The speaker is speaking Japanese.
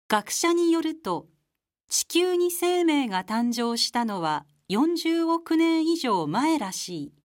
学者によると、地球に生命が誕生したのは40億年以上前らしい。